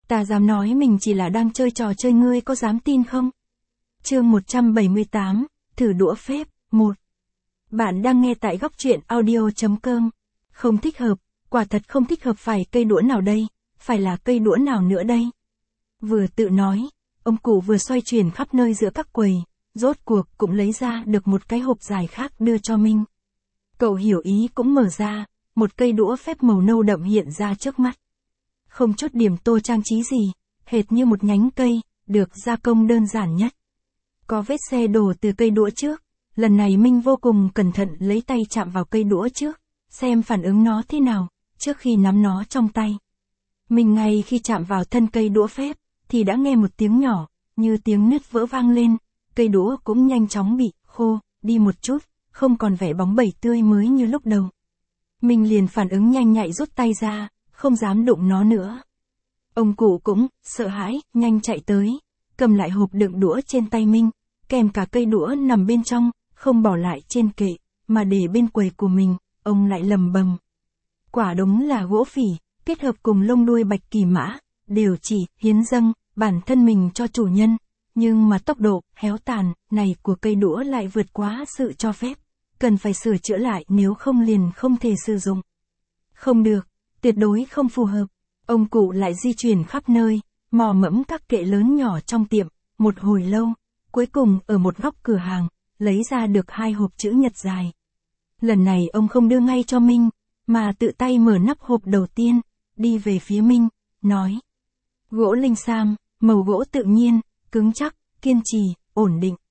Ta dám nói mình chỉ là đang chơi trò chơi, ngươi có dám tin không? Chương 178, thử đũa phép, 1. Bạn đang nghe tại góc truyện audio.com. Không thích hợp, quả thật không thích hợp. Phải cây đũa nào đây? Phải là cây đũa nào nữa đây? Vừa tự nói, ông cụ vừa xoay chuyển khắp nơi giữa các quầy, rốt cuộc cũng lấy ra được một cái hộp dài khác đưa cho Minh. Cậu hiểu ý cũng mở ra, một cây đũa phép màu nâu đậm hiện ra trước mắt. Không chút điểm tô trang trí gì, hệt như một nhánh cây, được gia công đơn giản nhất. Có vết xe đổ từ cây đũa trước, lần này Minh vô cùng cẩn thận lấy tay chạm vào cây đũa trước, xem phản ứng nó thế nào, trước khi nắm nó trong tay. Minh ngay khi chạm vào thân cây đũa phép, thì đã nghe một tiếng nhỏ, như tiếng nứt vỡ vang lên, cây đũa cũng nhanh chóng bị khô đi một chút, không còn vẻ bóng bẩy tươi mới như lúc đầu. Minh liền phản ứng nhanh nhạy rút tay ra, không dám đụng nó nữa. Ông cụ cũng sợ hãi, nhanh chạy tới, cầm lại hộp đựng đũa trên tay Minh, kèm cả cây đũa nằm bên trong, không bỏ lại trên kệ, mà để bên quầy của mình. Ông lại lầm bầm. Quả đúng là gỗ phỉ, kết hợp cùng lông đuôi bạch kỳ mã, đều chỉ hiến dâng bản thân mình cho chủ nhân, nhưng mà tốc độ héo tàn này của cây đũa lại vượt quá sự cho phép, cần phải sửa chữa lại, nếu không liền không thể sử dụng. Không được, tuyệt đối không phù hợp. Ông cụ lại di chuyển khắp nơi, mò mẫm các kệ lớn nhỏ trong tiệm, một hồi lâu, cuối cùng ở một góc cửa hàng, lấy ra được 2 hộp chữ nhật dài. Lần này ông không đưa ngay cho Minh, mà tự tay mở nắp hộp đầu tiên, đi về phía Minh, nói. Gỗ linh sam, màu gỗ tự nhiên, cứng chắc, kiên trì, ổn định.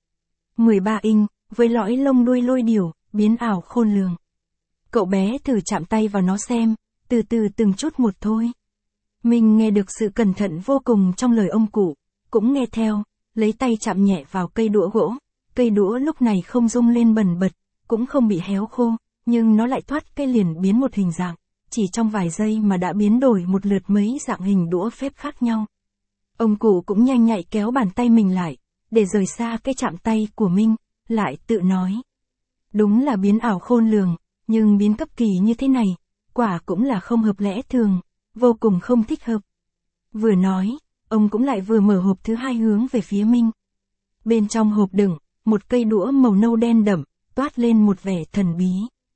13 inch, với lõi lông đuôi lôi điểu, biến ảo khôn lường. Cậu bé thử chạm tay vào nó xem, từ từ từng chút một thôi. Minh nghe được sự cẩn thận vô cùng trong lời ông cụ, cũng nghe theo, lấy tay chạm nhẹ vào cây đũa gỗ. Cây đũa lúc này không rung lên bần bật, cũng không bị héo khô, nhưng nó lại thoát cái liền biến một hình dạng, chỉ trong vài giây mà đã biến đổi một lượt mấy dạng hình đũa phép khác nhau. Ông cụ cũng nhanh nhạy kéo bàn tay mình lại, để rời xa cái chạm tay của Minh, lại tự nói. Đúng là biến ảo khôn lường, nhưng biến cấp kỳ như thế này, quả cũng là không hợp lẽ thường, vô cùng không thích hợp. Vừa nói, ông cũng lại vừa mở hộp thứ 2 hướng về phía Minh. Bên trong hộp đựng, một cây đũa màu nâu đen đậm, toát lên một vẻ thần bí.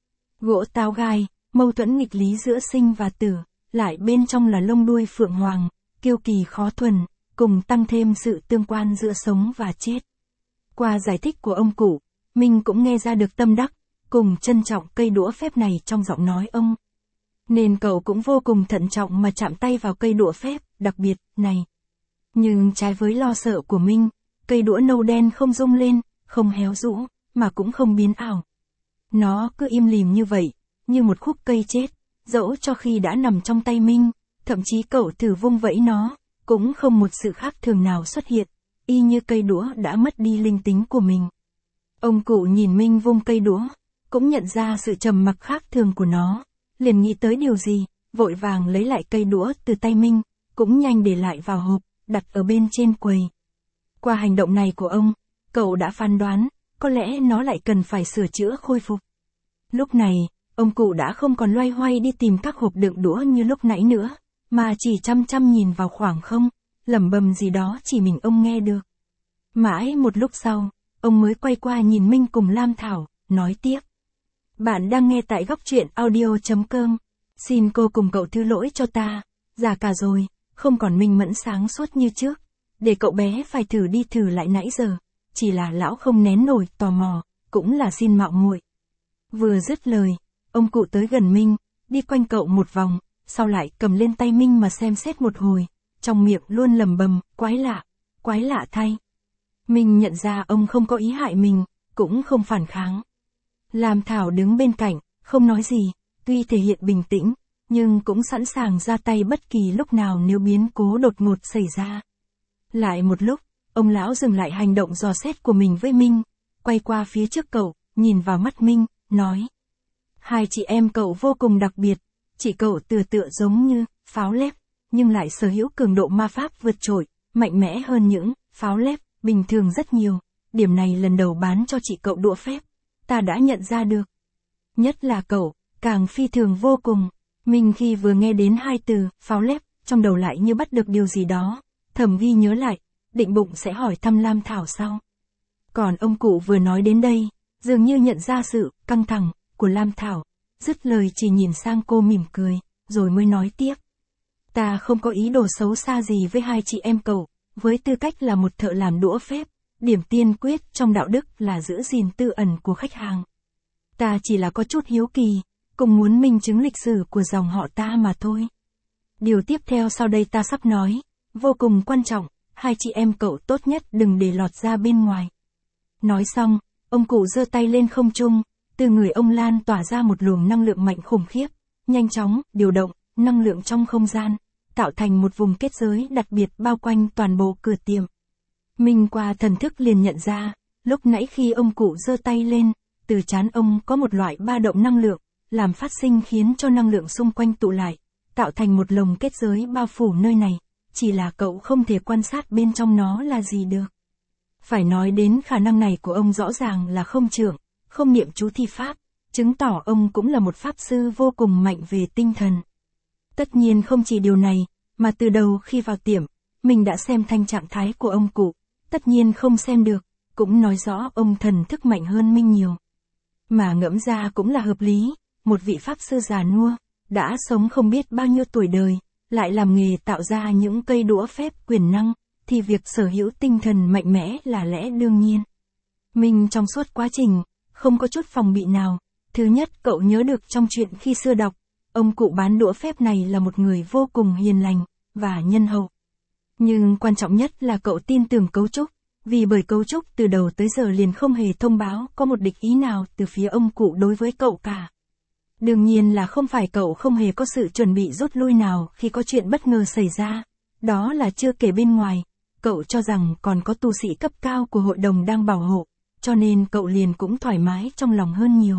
Gỗ táo gai, mâu thuẫn nghịch lý giữa sinh và tử, lại bên trong là lông đuôi phượng hoàng, kiêu kỳ khó thuần, cùng tăng thêm sự tương quan giữa sống và chết. Qua giải thích của ông cụ, Minh cũng nghe ra được tâm đắc, cùng trân trọng cây đũa phép này trong giọng nói ông. Nên cậu cũng vô cùng thận trọng mà chạm tay vào cây đũa phép đặc biệt này. Nhưng trái với lo sợ của Minh, cây đũa nâu đen không rung lên, không héo rũ, mà cũng không biến ảo. Nó cứ im lìm như vậy, như một khúc cây chết, dẫu cho khi đã nằm trong tay Minh, thậm chí cậu thử vung vẫy nó, cũng không một sự khác thường nào xuất hiện, y như cây đũa đã mất đi linh tính của mình. Ông cụ nhìn Minh vung cây đũa, cũng nhận ra sự trầm mặc khác thường của nó, liền nghĩ tới điều gì, vội vàng lấy lại cây đũa từ tay Minh, cũng nhanh để lại vào hộp, đặt ở bên trên quầy. Qua hành động này của ông, cậu đã phán đoán, có lẽ nó lại cần phải sửa chữa khôi phục. Lúc này, ông cụ đã không còn loay hoay đi tìm các hộp đựng đũa như lúc nãy nữa, mà chỉ chăm chăm nhìn vào khoảng không, lẩm bẩm gì đó chỉ mình ông nghe được. Mãi một lúc sau, ông mới quay qua nhìn Minh cùng Lam Thảo, nói tiếp. Bạn đang nghe tại góc truyện audio.com. Xin cô cùng cậu thứ lỗi cho ta, già cả rồi, không còn minh mẫn sáng suốt như trước, để cậu bé phải thử đi thử lại nãy giờ, chỉ là lão không nén nổi tò mò, cũng là xin mạo muội. Vừa dứt lời, ông cụ tới gần Minh, đi quanh cậu một vòng, sau lại cầm lên tay Minh mà xem xét một hồi, trong miệng luôn lẩm bẩm, quái lạ thay. Minh nhận ra ông không có ý hại mình, cũng không phản kháng. Lam Thảo đứng bên cạnh, không nói gì, tuy thể hiện bình tĩnh, nhưng cũng sẵn sàng ra tay bất kỳ lúc nào nếu biến cố đột ngột xảy ra. Lại một lúc, ông lão dừng lại hành động dò xét của mình với Minh, quay qua phía trước cậu, nhìn vào mắt Minh, nói. 2 chị em cậu vô cùng đặc biệt, chị cậu tựa giống như pháo lép, nhưng lại sở hữu cường độ ma pháp vượt trội, mạnh mẽ hơn những pháo lép bình thường rất nhiều. Điểm này lần đầu bán cho chị cậu đũa phép, ta đã nhận ra được. Nhất là cậu, càng phi thường vô cùng. Minh khi vừa nghe đến 2 từ pháo lép, trong đầu lại như bắt được điều gì đó, thầm ghi nhớ lại, định bụng sẽ hỏi thăm Lam Thảo sau. Còn ông cụ vừa nói đến đây, dường như nhận ra sự căng thẳng của Lam Thảo, dứt lời chỉ nhìn sang cô mỉm cười, rồi mới nói tiếp. Ta không có ý đồ xấu xa gì với hai chị em cậu, với tư cách là một thợ làm đũa phép, điểm tiên quyết trong đạo đức là giữ gìn tư ẩn của khách hàng. Ta chỉ là có chút hiếu kỳ, cùng muốn minh chứng lịch sử của dòng họ ta mà thôi. Điều tiếp theo sau đây ta sắp nói, vô cùng quan trọng, hai chị em cậu tốt nhất đừng để lọt ra bên ngoài. Nói xong, ông cụ giơ tay lên không trung, từ người ông lan tỏa ra một luồng năng lượng mạnh khủng khiếp, nhanh chóng điều động năng lượng trong không gian, tạo thành một vùng kết giới đặc biệt bao quanh toàn bộ cửa tiệm. Mình qua thần thức liền nhận ra, lúc nãy khi ông cụ giơ tay lên, từ trán ông có một loại ba động năng lượng, làm phát sinh khiến cho năng lượng xung quanh tụ lại, tạo thành một lồng kết giới bao phủ nơi này, chỉ là cậu không thể quan sát bên trong nó là gì được. Phải nói đến khả năng này của ông rõ ràng là không trưởng, không niệm chú thi pháp, chứng tỏ ông cũng là một pháp sư vô cùng mạnh về tinh thần. Tất nhiên không chỉ điều này, mà từ đầu khi vào tiệm, mình đã xem thanh trạng thái của ông cụ, tất nhiên không xem được, cũng nói rõ ông thần thức mạnh hơn mình nhiều. Mà ngẫm ra cũng là hợp lý, một vị pháp sư già nua, đã sống không biết bao nhiêu tuổi đời, lại làm nghề tạo ra những cây đũa phép quyền năng, thì việc sở hữu tinh thần mạnh mẽ là lẽ đương nhiên. Mình trong suốt quá trình, không có chút phòng bị nào. Thứ nhất, cậu nhớ được trong chuyện khi xưa đọc, ông cụ bán đũa phép này là một người vô cùng hiền lành và nhân hậu. Nhưng quan trọng nhất là cậu tin tưởng cấu trúc, vì bởi cấu trúc từ đầu tới giờ liền không hề thông báo có một địch ý nào từ phía ông cụ đối với cậu cả. Đương nhiên là không phải cậu không hề có sự chuẩn bị rút lui nào khi có chuyện bất ngờ xảy ra, đó là chưa kể bên ngoài, cậu cho rằng còn có tu sĩ cấp cao của hội đồng đang bảo hộ, cho nên cậu liền cũng thoải mái trong lòng hơn nhiều.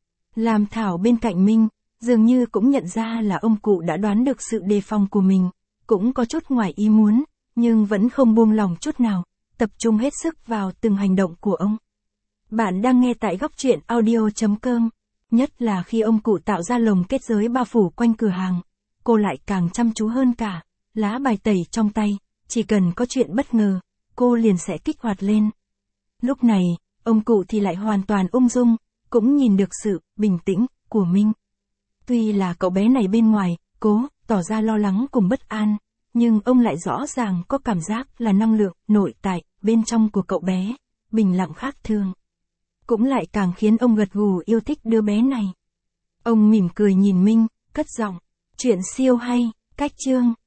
Lam Thảo bên cạnh Minh, dường như cũng nhận ra là ông cụ đã đoán được sự đề phòng của mình, cũng có chút ngoài ý muốn, nhưng vẫn không buông lòng chút nào, tập trung hết sức vào từng hành động của ông. Bạn đang nghe tại góc truyện audio.com, nhất là khi ông cụ tạo ra lồng kết giới bao phủ quanh cửa hàng, cô lại càng chăm chú hơn cả, lá bài tẩy trong tay, chỉ cần có chuyện bất ngờ, cô liền sẽ kích hoạt lên. Lúc này, ông cụ thì lại hoàn toàn ung dung, cũng nhìn được sự bình tĩnh của Minh. Tuy là cậu bé này bên ngoài, cố tỏ ra lo lắng cùng bất an, nhưng ông lại rõ ràng có cảm giác là năng lượng nội tại bên trong của cậu bé, bình lặng khác thường. Cũng lại càng khiến ông gật gù yêu thích đứa bé này. Ông mỉm cười nhìn Minh, cất giọng, chuyện siêu hay, cách chương.